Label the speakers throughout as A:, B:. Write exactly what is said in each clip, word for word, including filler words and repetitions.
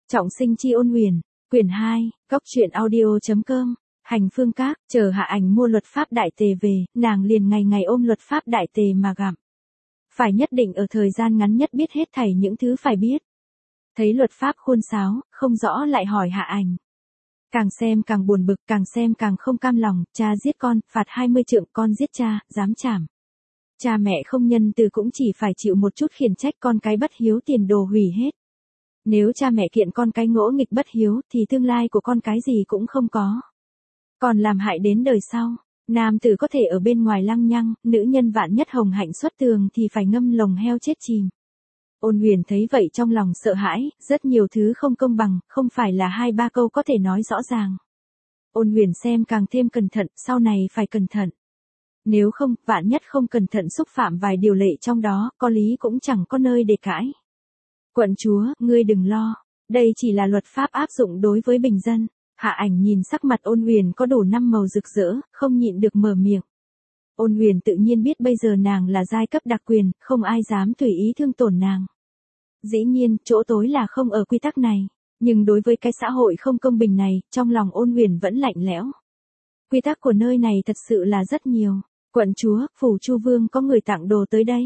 A: Trọng sinh chi ôn huyền, quyển hai, góc truyện audio.com, hành phương các, chờ Hạ Ảnh mua luật pháp đại tề về, nàng liền ngày ngày ôm luật pháp đại tề mà gặm. Phải nhất định ở thời gian ngắn nhất biết hết thảy những thứ phải biết. Thấy luật pháp khuôn sáo, không rõ lại hỏi Hạ Ảnh. Càng xem càng buồn bực, càng xem càng không cam lòng, cha giết con, phạt hai mươi trượng, con giết cha, dám chảm. Cha mẹ không nhân từ cũng chỉ phải chịu một chút khiển trách, con cái bất hiếu tiền đồ hủy hết. Nếu cha mẹ kiện con cái ngỗ nghịch bất hiếu thì tương lai của con cái gì cũng không có. Còn làm hại đến đời sau, nam tử có thể ở bên ngoài lăng nhăng, nữ nhân vạn nhất hồng hạnh xuất tường thì phải ngâm lồng heo chết chìm. Ôn huyền thấy vậy trong lòng sợ hãi, rất nhiều thứ không công bằng, không phải là hai ba câu có thể nói rõ ràng. Ôn huyền xem càng thêm cẩn thận, sau này phải cẩn thận. Nếu không, vạn nhất không cẩn thận xúc phạm vài điều lệ trong đó, có lý cũng chẳng có nơi để cãi. Quận chúa, ngươi đừng lo, đây chỉ là luật pháp áp dụng đối với bình dân. Hạ Ảnh nhìn sắc mặt ôn huyền có đủ năm màu rực rỡ, không nhịn được mở miệng. Ôn huyền tự nhiên biết bây giờ nàng là giai cấp đặc quyền, không ai dám tùy ý thương tổn nàng. Dĩ nhiên, chỗ tối là không ở quy tắc này, nhưng đối với cái xã hội không công bình này, trong lòng ôn huyền vẫn lạnh lẽo. Quy tắc của nơi này thật sự là rất nhiều. Quận chúa, phủ Chu Vương có người tặng đồ tới đây.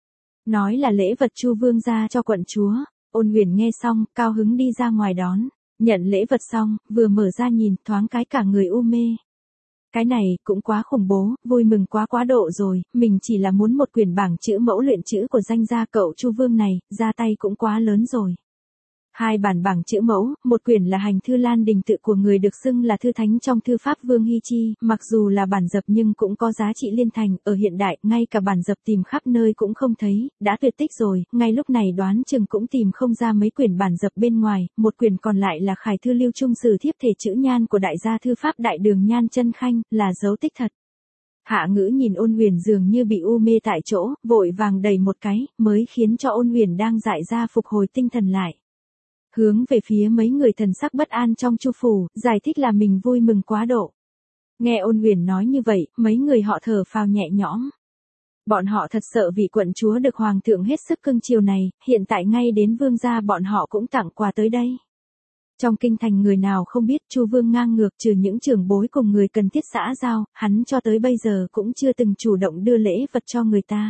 A: Nói là lễ vật Chu Vương ra cho quận chúa. Ôn huyền nghe xong, cao hứng đi ra ngoài đón. Nhận lễ vật xong, vừa mở ra nhìn, thoáng cái cả người u mê. Cái này, cũng quá khủng bố, vui mừng quá quá độ rồi, mình chỉ là muốn một quyển bảng chữ mẫu luyện chữ của danh gia cậu Chu Vương này, ra tay cũng quá lớn rồi. Hai bản bảng chữ mẫu, một quyển là hành thư Lan Đình Tự của người được xưng là thư thánh trong thư pháp Vương Hy Chi, mặc dù là bản dập nhưng cũng có giá trị liên thành, ở hiện đại, ngay cả bản dập tìm khắp nơi cũng không thấy, đã tuyệt tích rồi, ngay lúc này đoán chừng cũng tìm không ra mấy quyển bản dập bên ngoài, một quyển còn lại là khải thư Lưu Trung Sử thiếp thể chữ nhan của đại gia thư pháp Đại Đường Nhan Chân Khanh, là dấu tích thật. Hạ Ngữ nhìn ôn huyền dường như bị u mê tại chỗ, vội vàng đầy một cái, mới khiến cho ôn huyền đang dại ra phục hồi tinh thần lại. Hướng về phía mấy người thần sắc bất an trong Chu phủ, giải thích là mình vui mừng quá độ. Nghe ôn huyền nói như vậy, mấy người họ thở phào nhẹ nhõm. Bọn họ thật sợ vị quận chúa được hoàng thượng hết sức cưng chiều này, hiện tại ngay đến vương gia bọn họ cũng tặng quà tới đây. Trong kinh thành người nào không biết Chu Vương ngang ngược, trừ những trưởng bối cùng người cần thiết xã giao, hắn cho tới bây giờ cũng chưa từng chủ động đưa lễ vật cho người ta.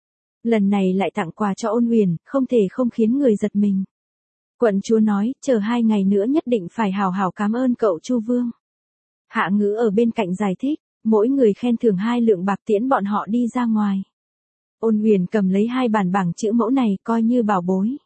A: Lần này lại tặng quà cho ôn huyền, không thể không khiến người giật mình. Quận chúa nói, chờ hai ngày nữa nhất định phải hào hào cảm ơn cậu Chu Vương. Hạ Ngữ ở bên cạnh giải thích, mỗi người khen thưởng hai lượng bạc tiễn bọn họ đi ra ngoài. Ôn huyền cầm lấy hai bản bảng chữ mẫu này coi như bảo bối.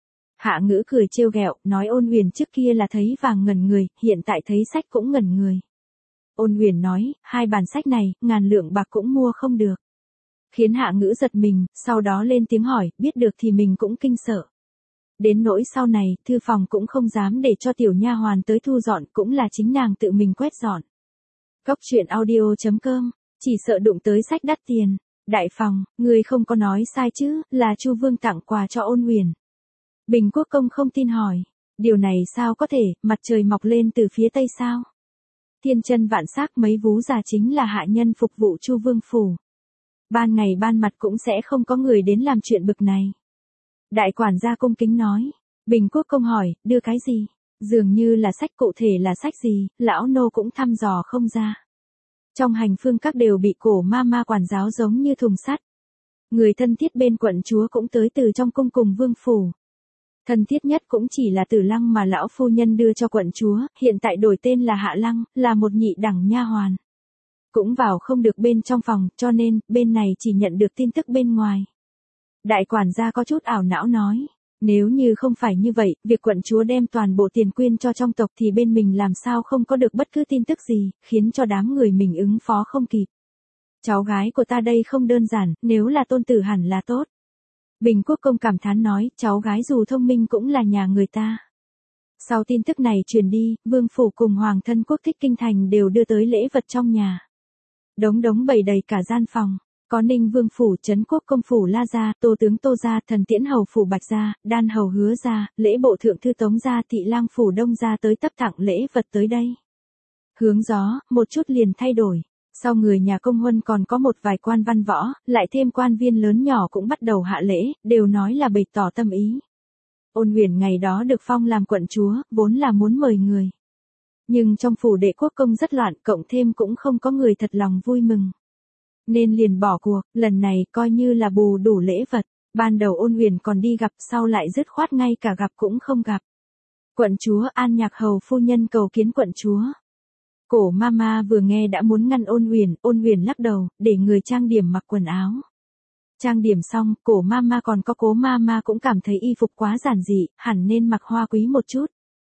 A: Hạ Ngữ cười trêu ghẹo, nói ôn huyền trước kia là thấy vàng ngẩn người, hiện tại thấy sách cũng ngẩn người. Ôn huyền nói, hai bản sách này, ngàn lượng bạc cũng mua không được. Khiến Hạ Ngữ giật mình, sau đó lên tiếng hỏi, biết được thì mình cũng kinh sợ. Đến nỗi sau này, thư phòng cũng không dám để cho tiểu nha hoàn tới thu dọn, cũng là chính nàng tự mình quét dọn. Góc truyện audio.com, chỉ sợ đụng tới sách đắt tiền. Đại phòng, người không có nói sai chứ, là Chu Vương tặng quà cho ôn huyền. Bình Quốc Công không tin hỏi, điều này sao có thể, mặt trời mọc lên từ phía tây sao? Thiên chân vạn sắc mấy vú già chính là hạ nhân phục vụ Chu Vương phủ. Ban ngày ban mặt cũng sẽ không có người đến làm chuyện bực này. Đại quản gia cung kính nói. Bình Quốc Công hỏi, đưa cái gì? Dường như là sách, cụ thể là sách gì, lão nô cũng thăm dò không ra. Trong hành phương các đều bị cổ ma ma quản giáo giống như thùng sắt. Người thân thiết bên quận chúa cũng tới từ trong cung cùng vương phủ. Thân thiết nhất cũng chỉ là Tử Lăng mà lão phu nhân đưa cho quận chúa, hiện tại đổi tên là Hạ Lăng, là một nhị đẳng nha hoàn. Cũng vào không được bên trong phòng, cho nên, bên này chỉ nhận được tin tức bên ngoài. Đại quản gia có chút ảo não nói, nếu như không phải như vậy, việc quận chúa đem toàn bộ tiền quyên cho trong tộc thì bên mình làm sao không có được bất cứ tin tức gì, khiến cho đám người mình ứng phó không kịp. Cháu gái của ta đây không đơn giản, nếu là tôn tử hẳn là tốt. Bình Quốc Công cảm thán nói, cháu gái dù thông minh cũng là nhà người ta. Sau tin tức này truyền đi, vương phủ cùng hoàng thân quốc thích kinh thành đều đưa tới lễ vật trong nhà. Đống đống bày đầy cả gian phòng. Có Ninh Vương phủ, Trấn Quốc Công phủ La gia, Tô tướng Tô gia, Thần Tiễn hầu phủ Bạch gia, Đan hầu Hứa gia, lễ bộ thượng thư Tống gia, Thị lang phủ Đông gia tới tấp tặng lễ vật tới đây. Hướng gió, một chút liền thay đổi. Sau người nhà công huân còn có một vài quan văn võ, lại thêm quan viên lớn nhỏ cũng bắt đầu hạ lễ, đều nói là bày tỏ tâm ý. Ôn Huyền ngày đó được phong làm quận chúa, vốn là muốn mời người. Nhưng trong phủ đệ quốc công rất loạn, cộng thêm cũng không có người thật lòng vui mừng. Nên liền bỏ cuộc, lần này coi như là bù đủ lễ vật. Ban đầu Ôn Huyền còn đi gặp, sau lại dứt khoát ngay cả gặp cũng không gặp. Quận chúa, An Nhạc hầu phu nhân cầu kiến quận chúa. Cổ mama vừa nghe đã muốn ngăn Ôn Huyền, Ôn Huyền lắc đầu, để người trang điểm mặc quần áo. Trang điểm xong, cổ mama còn có cố mama cũng cảm thấy y phục quá giản dị, hẳn nên mặc hoa quý một chút.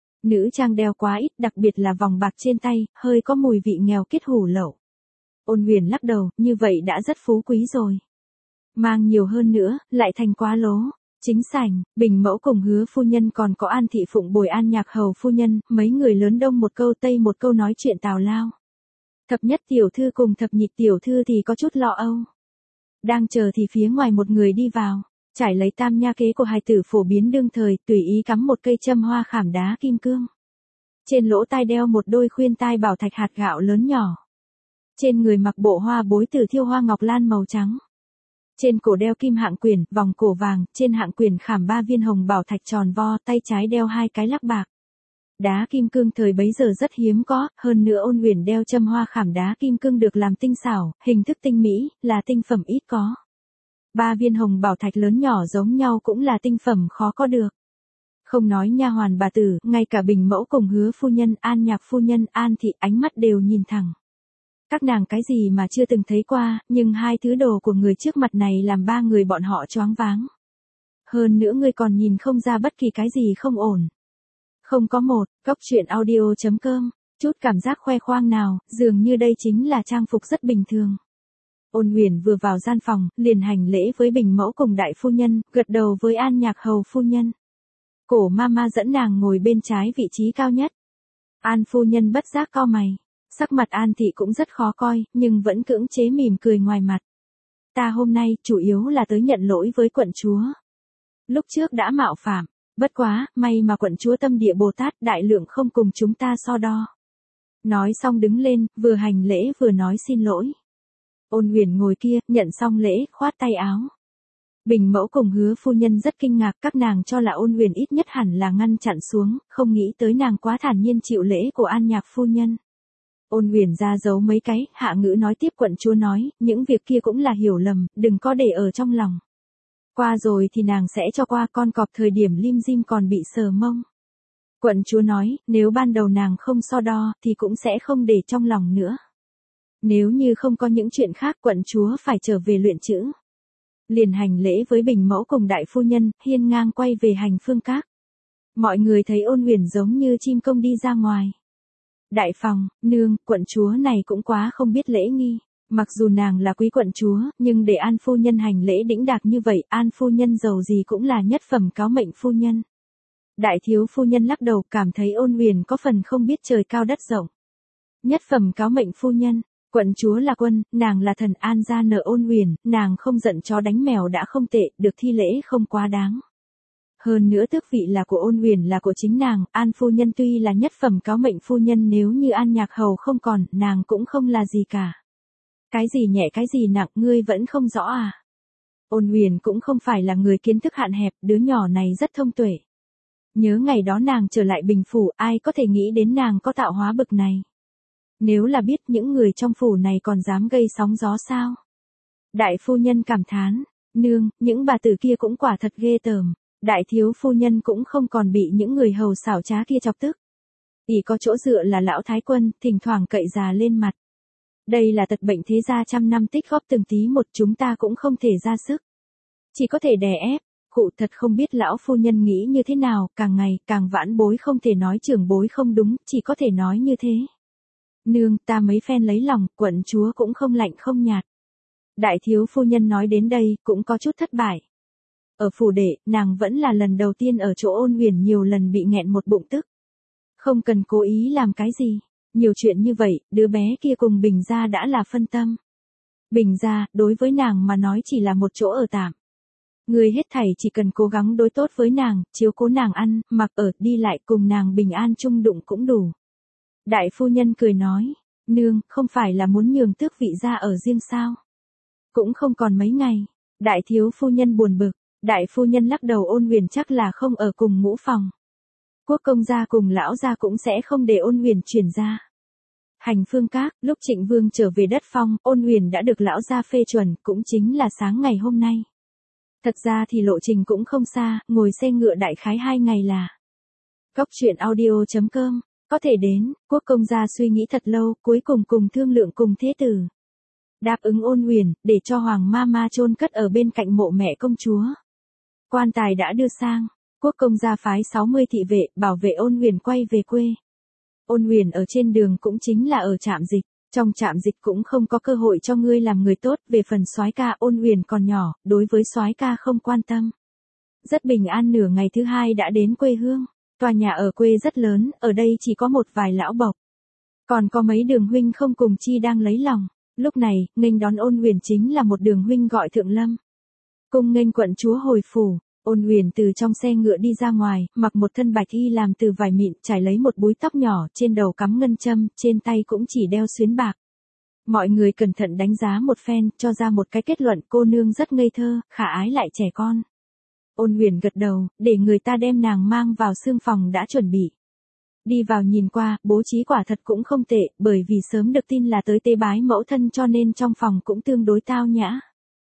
A: Nữ trang đeo quá ít, đặc biệt là vòng bạc trên tay, hơi có mùi vị nghèo kiết hủ lậu. Ôn Huyền lắc đầu, như vậy đã rất phú quý rồi. Mang nhiều hơn nữa, lại thành quá lố. Chính sảnh, Bình mẫu cùng Hứa phu nhân còn có An thị phụng bồi An Nhạc hầu phu nhân, mấy người lớn đông một câu tây một câu nói chuyện tào lao. Thập nhất tiểu thư cùng thập nhị tiểu thư thì có chút lo âu. Đang chờ thì phía ngoài một người đi vào, trải lấy tam nha kế của hài tử phổ biến đương thời, tùy ý cắm một cây châm hoa khảm đá kim cương. Trên lỗ tai đeo một đôi khuyên tai bảo thạch hạt gạo lớn nhỏ. Trên người mặc bộ hoa bối từ thiêu hoa ngọc lan màu trắng. Trên cổ đeo kim hạng quyền, vòng cổ vàng, trên hạng quyền khảm ba viên hồng bảo thạch tròn vo, tay trái đeo hai cái lắc bạc. Đá kim cương thời bấy giờ rất hiếm có, hơn nữa Ôn Huyền đeo châm hoa khảm đá kim cương được làm tinh xảo, hình thức tinh mỹ, là tinh phẩm ít có. Ba viên hồng bảo thạch lớn nhỏ giống nhau cũng là tinh phẩm khó có được. Không nói nha hoàn bà tử, ngay cả Bình mẫu cùng Hứa phu nhân, An Nhạc phu nhân, An thị ánh mắt đều nhìn thẳng. Các nàng cái gì mà chưa từng thấy qua, nhưng hai thứ đồ của người trước mặt này làm ba người bọn họ choáng váng. Hơn nữa người còn nhìn không ra bất kỳ cái gì không ổn. Không có một, góc truyện audio chấm com, chút cảm giác khoe khoang nào, dường như đây chính là trang phục rất bình thường. Ôn Huyền vừa vào gian phòng, liền hành lễ với Bình mẫu cùng đại phu nhân, gật đầu với An Nhạc hầu phu nhân. Cổ mama dẫn nàng ngồi bên trái vị trí cao nhất. An phu nhân bất giác cau mày. Sắc mặt An thị cũng rất khó coi, nhưng vẫn cưỡng chế mỉm cười ngoài mặt. Ta hôm nay chủ yếu là tới nhận lỗi với quận chúa. Lúc trước đã mạo phạm, bất quá, may mà quận chúa tâm địa Bồ Tát đại lượng không cùng chúng ta so đo. Nói xong đứng lên, vừa hành lễ vừa nói xin lỗi. Ôn Huyền ngồi kia, nhận xong lễ, khoát tay áo. Bình mẫu cùng Hứa phu nhân rất kinh ngạc, các nàng cho là Ôn Huyền ít nhất hẳn là ngăn chặn xuống, không nghĩ tới nàng quá thản nhiên chịu lễ của An Nhạc phu nhân. Ôn Huyền ra giấu mấy cái, hạ ngữ nói tiếp quận chúa nói, những việc kia cũng là hiểu lầm, đừng có để ở trong lòng. Qua rồi thì nàng sẽ cho qua, con cọp thời điểm lim dim còn bị sờ mông. Quận chúa nói, nếu ban đầu nàng không so đo, thì cũng sẽ không để trong lòng nữa. Nếu như không có những chuyện khác, quận chúa phải trở về luyện chữ. Liền hành lễ với Bình mẫu cùng đại phu nhân, hiên ngang quay về hành phương các. Mọi người thấy Ôn Huyền giống như chim công đi ra ngoài. Đại phòng, nương, quận chúa này cũng quá không biết lễ nghi. Mặc dù nàng là quý quận chúa, nhưng để An phu nhân hành lễ đĩnh đạc như vậy, An phu nhân giàu gì cũng là nhất phẩm cáo mệnh phu nhân. Đại thiếu phu nhân lắc đầu, cảm thấy Ôn Huyền có phần không biết trời cao đất rộng. Nhất phẩm cáo mệnh phu nhân, quận chúa là quân, nàng là thần, An gia nợ Ôn Huyền, nàng không giận chó đánh mèo đã không tệ, được thi lễ không quá đáng. Hơn nữa tước vị là của Ôn Huyền là của chính nàng, An phu nhân tuy là nhất phẩm cáo mệnh phu nhân, nếu như An Nhạc hầu không còn, nàng cũng không là gì cả. Cái gì nhẹ cái gì nặng, ngươi vẫn không rõ à? Ôn Huyền cũng không phải là người kiến thức hạn hẹp, đứa nhỏ này rất thông tuệ. Nhớ ngày đó nàng trở lại Bình phủ, ai có thể nghĩ đến nàng có tạo hóa bực này. Nếu là biết những người trong phủ này còn dám gây sóng gió sao? Đại phu nhân cảm thán, nương, những bà tử kia cũng quả thật ghê tởm. Đại thiếu phu nhân cũng không còn bị những người hầu xảo trá kia chọc tức. Ỷ có chỗ dựa là lão thái quân, thỉnh thoảng cậy già lên mặt. Đây là tật bệnh thế gia trăm năm tích góp từng tí một, chúng ta cũng không thể ra sức. Chỉ có thể đè ép, cụ thật không biết lão phu nhân nghĩ như thế nào, càng ngày, càng vãn bối không thể nói trưởng bối không đúng, chỉ có thể nói như thế. Nương, ta mấy phen lấy lòng, quận chúa cũng không lạnh không nhạt. Đại thiếu phu nhân nói đến đây, cũng có chút thất bại. Ở phủ đệ, nàng vẫn là lần đầu tiên ở chỗ Ôn Huyền nhiều lần bị nghẹn một bụng tức. Không cần cố ý làm cái gì. Nhiều chuyện như vậy, đứa bé kia cùng Bình gia đã là phân tâm. Bình gia, đối với nàng mà nói chỉ là một chỗ ở tạm. Người hết thảy chỉ cần cố gắng đối tốt với nàng, chiếu cố nàng ăn, mặc ở, đi lại cùng nàng bình an chung đụng cũng đủ. Đại phu nhân cười nói, nương, không phải là muốn nhường tước vị gia ở riêng sao? Cũng không còn mấy ngày. Đại thiếu phu nhân buồn bực, Đại phu nhân lắc đầu, Ôn Huyền chắc là không ở cùng ngũ phòng. Quốc công gia cùng lão gia cũng sẽ không để Ôn Huyền chuyển ra. Hành Phương Các, lúc Trịnh Vương trở về đất Phong, Ôn Huyền đã được lão gia phê chuẩn, cũng chính là sáng ngày hôm nay. Thật ra thì lộ trình cũng không xa, ngồi xe ngựa đại khái hai ngày là. Góc truyện audio chấm com, có thể đến. Quốc công gia suy nghĩ thật lâu, cuối cùng cùng thương lượng cùng thế tử. Đáp ứng Ôn Huyền, để cho Hoàng ma ma chôn cất ở bên cạnh mộ mẹ công chúa. Quan tài đã đưa sang, quốc công gia phái sáu mươi thị vệ, bảo vệ Ôn Huyền quay về quê. Ôn Huyền ở trên đường cũng chính là ở trạm dịch, trong trạm dịch cũng không có cơ hội cho ngươi làm người tốt, về phần soái ca Ôn Huyền còn nhỏ, đối với soái ca không quan tâm. Rất bình an nửa ngày thứ hai đã đến quê hương, tòa nhà ở quê rất lớn, ở đây chỉ có một vài lão bộc. Còn có mấy đường huynh không cùng chi đang lấy lòng, lúc này, nghênh đón Ôn Huyền chính là một đường huynh gọi Thượng Lâm. Cung nghênh quận chúa hồi phủ. Ôn Huyền từ trong xe ngựa đi ra ngoài, mặc một thân bạch y làm từ vải mịn, trải lấy một búi tóc nhỏ, trên đầu cắm ngân châm, trên tay cũng chỉ đeo xuyến bạc. Mọi người cẩn thận đánh giá một phen, cho ra một cái kết luận, cô nương rất ngây thơ, khả ái lại trẻ con. Ôn Huyền gật đầu, để người ta đem nàng mang vào xương phòng đã chuẩn bị. Đi vào nhìn qua, bố trí quả thật cũng không tệ, bởi vì sớm được tin là tới tế bái mẫu thân cho nên trong phòng cũng tương đối tao nhã.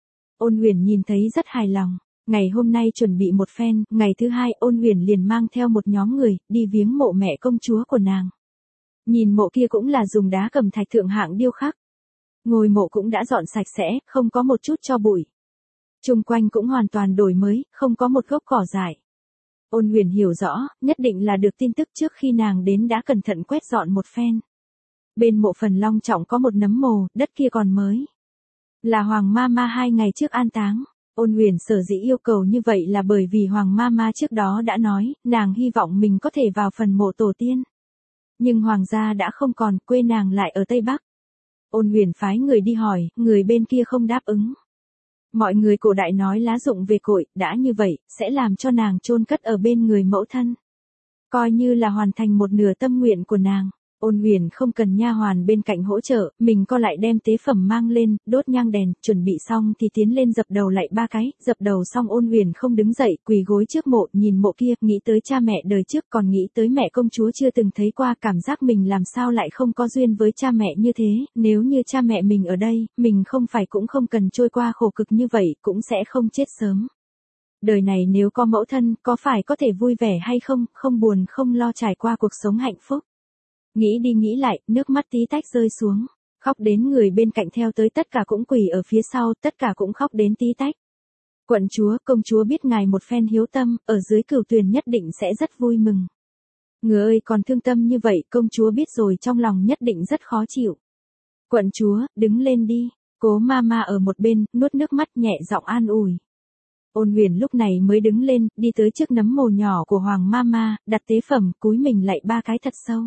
A: Ôn Huyền nhìn thấy rất hài lòng. Ngày hôm nay chuẩn bị một phen, ngày thứ hai Ôn Huyền liền mang theo một nhóm người, đi viếng mộ mẹ công chúa của nàng. Nhìn mộ kia cũng là dùng đá cẩm thạch thượng hạng điêu khắc. Ngôi mộ cũng đã dọn sạch sẽ, không có một chút tro bụi. Chung quanh cũng hoàn toàn đổi mới, không có một gốc cỏ dại. Ôn Huyền hiểu rõ, nhất định là được tin tức trước khi nàng đến đã cẩn thận quét dọn một phen. Bên mộ phần long trọng có một nấm mồ, đất kia còn mới. Là Hoàng ma ma hai ngày trước an táng. Ôn Huyền sở dĩ yêu cầu như vậy là bởi vì Hoàng ma ma trước đó đã nói, nàng hy vọng mình có thể vào phần mộ tổ tiên. Nhưng Hoàng gia đã không còn, quê nàng lại ở Tây Bắc. Ôn Huyền phái người đi hỏi, người bên kia không đáp ứng. Mọi người cổ đại nói lá dụng về cội, đã như vậy, sẽ làm cho nàng chôn cất ở bên người mẫu thân. Coi như là hoàn thành một nửa tâm nguyện của nàng. Ôn Huyền không cần nha hoàn bên cạnh hỗ trợ, mình co lại đem tế phẩm mang lên, đốt nhang đèn, chuẩn bị xong thì tiến lên dập đầu lại ba cái, dập đầu xong Ôn Huyền không đứng dậy, quỳ gối trước mộ, nhìn mộ kia, nghĩ tới cha mẹ đời trước, còn nghĩ tới mẹ công chúa chưa từng thấy qua, cảm giác mình làm sao lại không có duyên với cha mẹ như thế, nếu như cha mẹ mình ở đây, mình không phải cũng không cần trôi qua khổ cực như vậy, cũng sẽ không chết sớm. Đời này nếu có mẫu thân, có phải có thể vui vẻ hay không, không buồn không lo trải qua cuộc sống hạnh phúc. Nghĩ đi nghĩ lại, nước mắt tí tách rơi xuống. Khóc đến người bên cạnh theo tới tất cả cũng quỳ ở phía sau, tất cả cũng khóc đến tí tách. Quận chúa, công chúa biết ngài một phen hiếu tâm, ở dưới Cửu Tuyền nhất định sẽ rất vui mừng. Ngựa ơi còn thương tâm như vậy, công chúa biết rồi trong lòng nhất định rất khó chịu. Quận chúa, đứng lên đi. Cố ma ma ở một bên, nuốt nước mắt nhẹ giọng an ủi. Ôn Huyền lúc này mới đứng lên, đi tới trước nấm mồ nhỏ của Hoàng ma ma, đặt tế phẩm, cúi mình lạy ba cái thật sâu.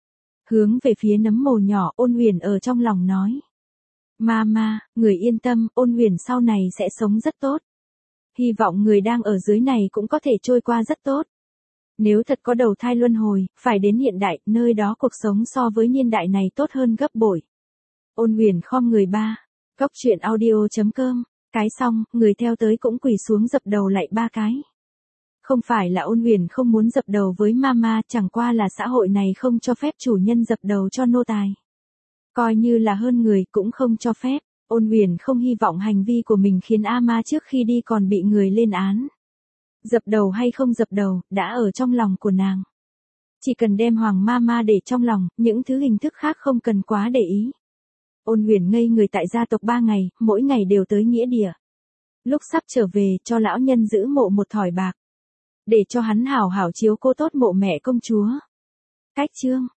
A: Hướng về phía nấm mồ nhỏ, Ôn Huyền ở trong lòng nói. Mama, người yên tâm, Ôn Huyền sau này sẽ sống rất tốt. Hy vọng người đang ở dưới này cũng có thể trôi qua rất tốt. Nếu thật có đầu thai luân hồi, phải đến hiện đại, nơi đó cuộc sống so với niên đại này tốt hơn gấp bội. Ôn Huyền khom người ba. Góc truyện audio chấm com. Cái xong, người theo tới cũng quỳ xuống dập đầu lại ba cái. Không phải là Ôn Huyền không muốn dập đầu với mama, chẳng qua là xã hội này không cho phép chủ nhân dập đầu cho nô tài. Coi như là hơn người cũng không cho phép. Ôn Huyền không hy vọng hành vi của mình khiến A Ma trước khi đi còn bị người lên án. Dập đầu hay không dập đầu, đã ở trong lòng của nàng. Chỉ cần đem Hoàng ma ma để trong lòng, những thứ hình thức khác không cần quá để ý. Ôn Huyền ngây người tại gia tộc ba ngày, mỗi ngày đều tới nghĩa địa. Lúc sắp trở về, cho lão nhân giữ mộ một thỏi bạc. Để cho hắn hảo hảo chiếu cố tốt mộ mẹ công chúa. Cách chương